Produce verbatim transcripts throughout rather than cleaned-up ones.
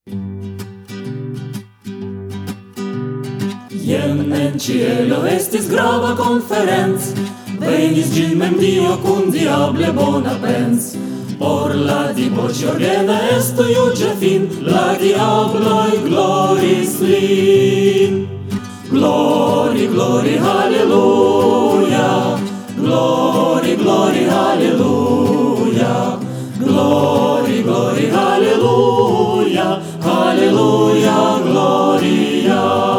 Ien en cielo estis grava conferenz, venis gin mem Dio cum diable bona pens. Por la diboci orgena estu iuge fin, la diabloi gloris lin. Glory, glory, halleluja, glory, glory, halleluja, glory, glory, halleluja, halleluja, gloria.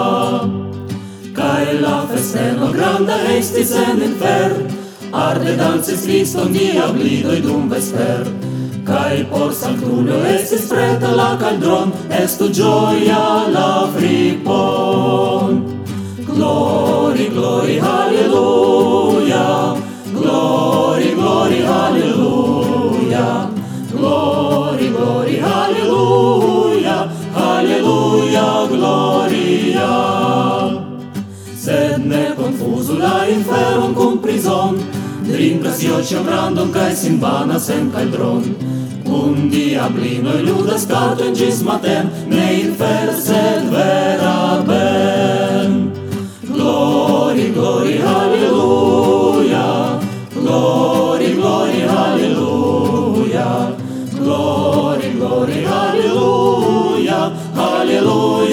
Cae la festeno granda estis en infer, arde dances Christon diablidoi dum vesper. Cae por sanctulo estis preta la caldron, estu gioia la fripon. Glory, glory, halleluja, glory, glory, halleluja, glory, glory, halleluja, halleluja, gloria. Sed ne confusu la inferon cum prison, drinkas io ĉambrandon kaj sin banas en caldron. Cum diablinoi ludas carton gis maten, ne infer sed vera ben. Glory, glory, halleluja, glory, glory, halleluja, glory, glory, halleluja, halleluja.